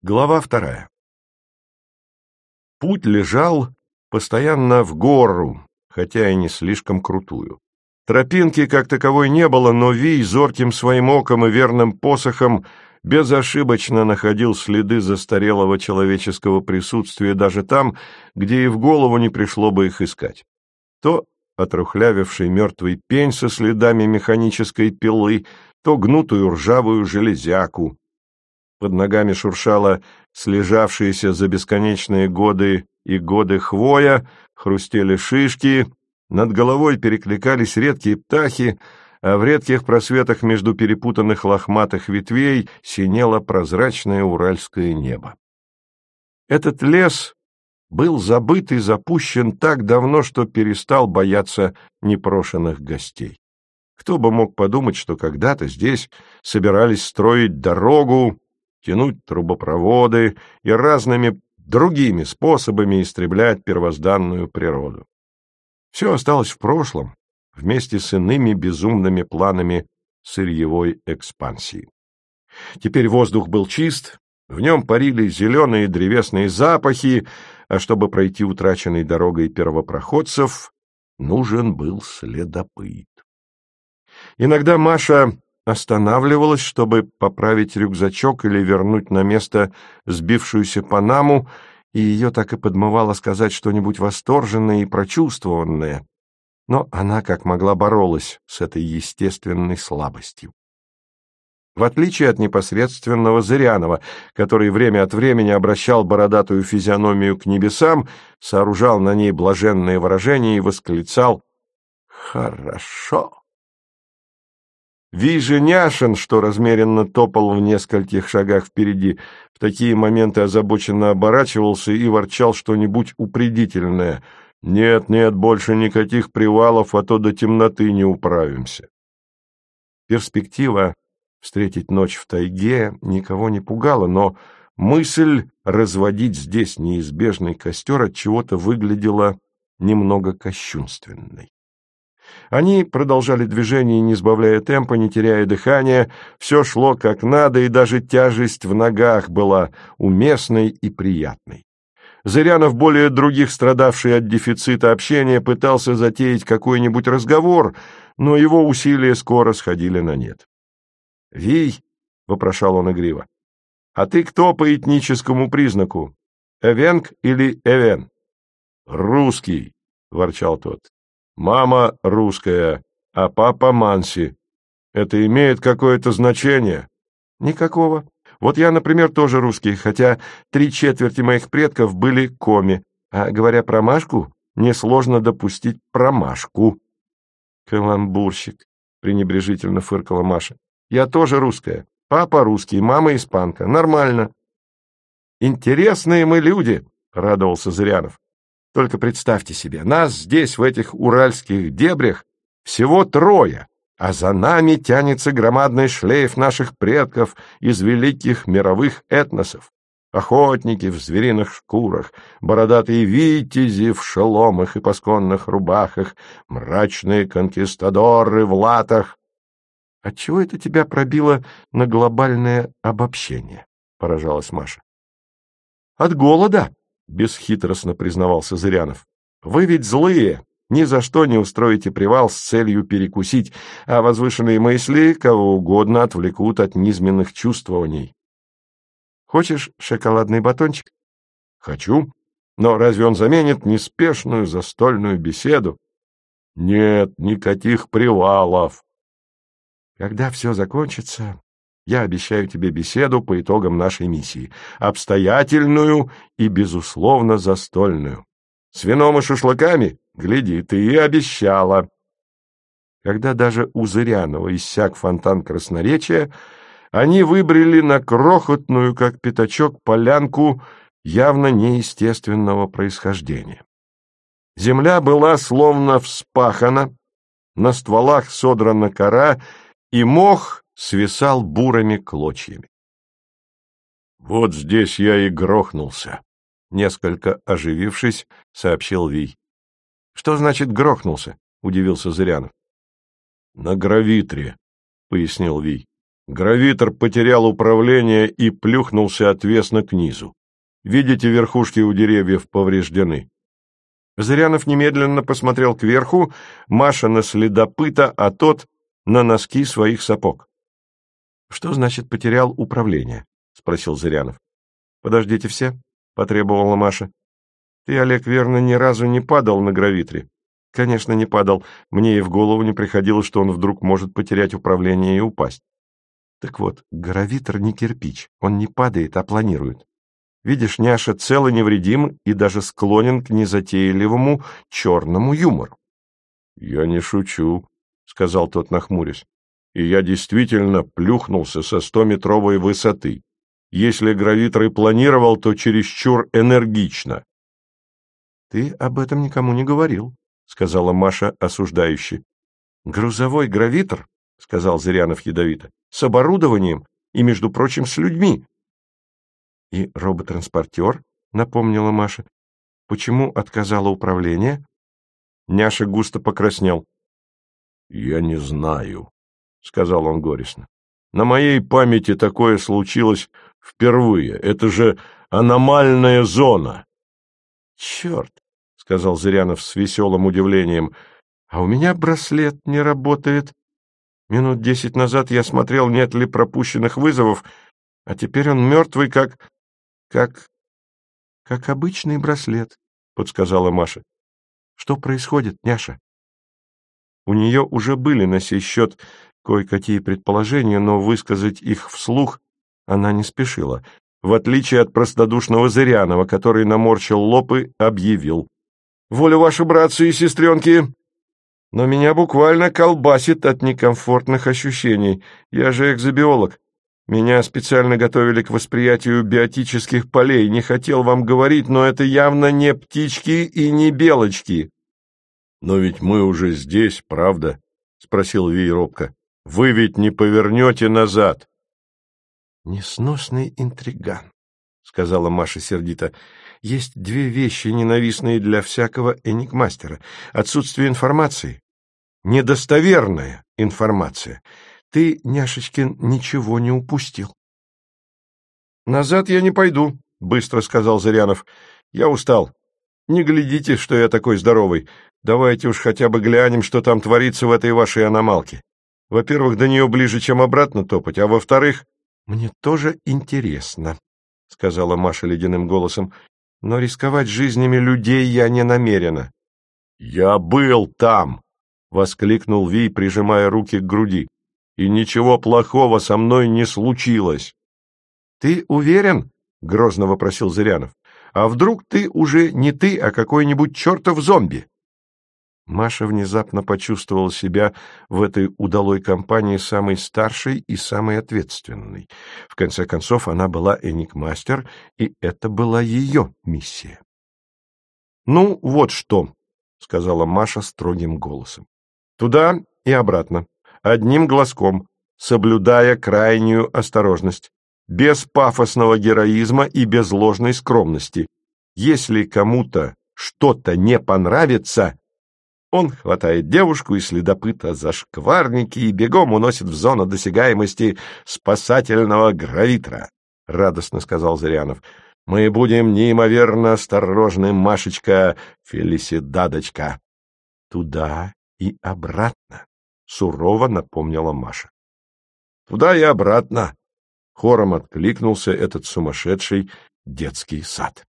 Глава 2. Путь лежал постоянно в гору, хотя и не слишком крутую. Тропинки как таковой не было, но Вий зорким своим оком и верным посохом безошибочно находил следы застарелого человеческого присутствия даже там, где и в голову не пришло бы их искать. То отрухлявивший мертвый пень со следами механической пилы, то гнутую ржавую железяку. Под ногами шуршала слежавшаяся за бесконечные годы и годы хвоя, хрустели шишки, над головой перекликались редкие птахи, а в редких просветах между перепутанных лохматых ветвей синело прозрачное уральское небо. Этот лес был забыт и запущен так давно, что перестал бояться непрошенных гостей. Кто бы мог подумать, что когда-то здесь собирались строить дорогу, тянуть трубопроводы и разными другими способами истреблять первозданную природу. Все осталось в прошлом, вместе с иными безумными планами сырьевой экспансии. Теперь воздух был чист, в нем парили зеленые древесные запахи, а чтобы пройти утраченной дорогой первопроходцев, нужен был следопыт. Иногда Маша останавливалась, чтобы поправить рюкзачок или вернуть на место сбившуюся панаму, и ее так и подмывало сказать что-нибудь восторженное и прочувствованное. Но она как могла боролась с этой естественной слабостью. В отличие от непосредственного Зырянова, который время от времени обращал бородатую физиономию к небесам, сооружал на ней блаженные выражения и восклицал «Хорошо!». Вий же Няшин, что размеренно топал в нескольких шагах впереди, в такие моменты озабоченно оборачивался и ворчал что-нибудь упредительное. «Нет, нет, больше никаких привалов, а то до темноты не управимся». Перспектива встретить ночь в тайге никого не пугала, но мысль разводить здесь неизбежный костер отчего-то выглядела немного кощунственной. Они продолжали движение, не сбавляя темпа, не теряя дыхания, все шло как надо, и даже тяжесть в ногах была уместной и приятной. Зырянов, более других страдавший от дефицита общения, пытался затеять какой-нибудь разговор, но его усилия скоро сходили на нет. — Вий, — вопрошал он игриво, — а ты кто по этническому признаку? Эвенг или Эвен? — Русский, — ворчал тот. Мама русская, а папа манси. Это имеет какое-то значение? Никакого. Вот я, например, тоже русский, хотя 3/4 моих предков были коми. А говоря про Машку, несложно допустить промашку. Каламбурщик, пренебрежительно фыркала Маша. Я тоже русская. Папа русский, мама испанка. Нормально. Интересные мы люди, радовался Зырянов. Только представьте себе, нас здесь, в этих уральских дебрях, всего 3, а за нами тянется громадный шлейф наших предков из великих мировых этносов. Охотники в звериных шкурах, бородатые витязи в шеломах и пасконных рубахах, мрачные конкистадоры в латах. — Отчего это тебя пробило на глобальное обобщение? — поражалась Маша. — От голода. — бесхитростно признавался Зырянов. — Вы ведь злые, ни за что не устроите привал с целью перекусить, а возвышенные мысли кого угодно отвлекут от низменных чувствований. — Хочешь шоколадный батончик? — Хочу. Но разве он заменит неспешную застольную беседу? — Нет, никаких привалов. — Когда все закончится, я обещаю тебе беседу по итогам нашей миссии, обстоятельную и, безусловно, застольную. С вином и шашлыками? Гляди, ты и обещала. Когда даже у Зырянова иссяк фонтан красноречия, они выбрели на крохотную, как пятачок, полянку явно неестественного происхождения. Земля была словно вспахана, на стволах содрана кора, и мох свисал бурыми клочьями. — Вот здесь я и грохнулся, — несколько оживившись, сообщил Вий. — Что значит грохнулся? — удивился Зырянов. — На гравитре, — пояснил Вий. — Гравитор потерял управление и плюхнулся отвесно к низу. Видите, верхушки у деревьев повреждены. Зырянов немедленно посмотрел кверху, Маша на следопыта, а тот на носки своих сапог. — Что значит потерял управление? — спросил Зырянов. — Подождите все, — потребовала Маша. — Ты, Олег, верно, ни разу не падал на гравитре? — Конечно, не падал. Мне и в голову не приходило, что он вдруг может потерять управление и упасть. Так вот, гравитор не кирпич, он не падает, а планирует. Видишь, няша цел и невредим и даже склонен к незатейливому черному юмору. — Я не шучу, — сказал тот, нахмурясь. — И я действительно плюхнулся со 100-метровой высоты. Если гравитор и планировал, то чересчур энергично. — Ты об этом никому не говорил, — сказала Маша осуждающе. — Грузовой гравитор, — сказал Зырянов ядовито, — с оборудованием и, между прочим, с людьми. — И роботтранспортер, — напомнила Маша. — Почему отказало управление? Няша густо покраснел. — Я не знаю, — сказал он горестно. — На моей памяти такое случилось впервые. Это же аномальная зона. — Черт, — сказал Зырянов с веселым удивлением, — а у меня браслет не работает. Минут 10 назад я смотрел, нет ли пропущенных вызовов, а теперь он мертвый, как обычный браслет, — подсказала Маша. — Что происходит, няша? У нее уже были на сей счет кое-какие предположения, но высказать их вслух она не спешила, в отличие от простодушного Зырянова, который наморщил лоб и объявил: — Волю вашу, братцы и сестренки! Но меня буквально колбасит от некомфортных ощущений. Я же экзобиолог. Меня специально готовили к восприятию биотических полей. Не хотел вам говорить, но это явно не птички и не белочки. — Но ведь мы уже здесь, правда? — спросил Вий робко. — Вы ведь не повернете назад. — Несносный интриган, — сказала Маша сердито. — Есть две вещи, ненавистные для всякого энигмастера. Отсутствие информации, недостоверная информация. Ты, няшечкин, ничего не упустил. — Назад я не пойду, — быстро сказал Зырянов. — Я устал. Не глядите, что я такой здоровый. Давайте уж хотя бы глянем, что там творится в этой вашей аномалке. Во-первых, до нее ближе, чем обратно топать, а во-вторых... — Мне тоже интересно, — сказала Маша ледяным голосом, — но рисковать жизнями людей я не намерена. — Я был там! — воскликнул Вий, прижимая руки к груди. — И ничего плохого со мной не случилось. — Ты уверен? — грозно вопросил Зырянов. — А вдруг ты уже не ты, а какой-нибудь чертов зомби? Маша внезапно почувствовала себя в этой удалой компании самой старшей и самой ответственной. В конце концов, она была энигмастер, и это была ее миссия. — Ну, вот что, — сказала Маша строгим голосом. — Туда и обратно, одним глазком, соблюдая крайнюю осторожность, без пафосного героизма и без ложной скромности. Если кому-то что-то не понравится... Он хватает девушку и следопыта за шкварники и бегом уносит в зону досягаемости спасательного гравитора, — радостно сказал Зырянов. — Мы будем неимоверно осторожны, Машечка, Фелисидадочка. — Туда и обратно, — сурово напомнила Маша. — Туда и обратно, — хором откликнулся этот сумасшедший детский сад.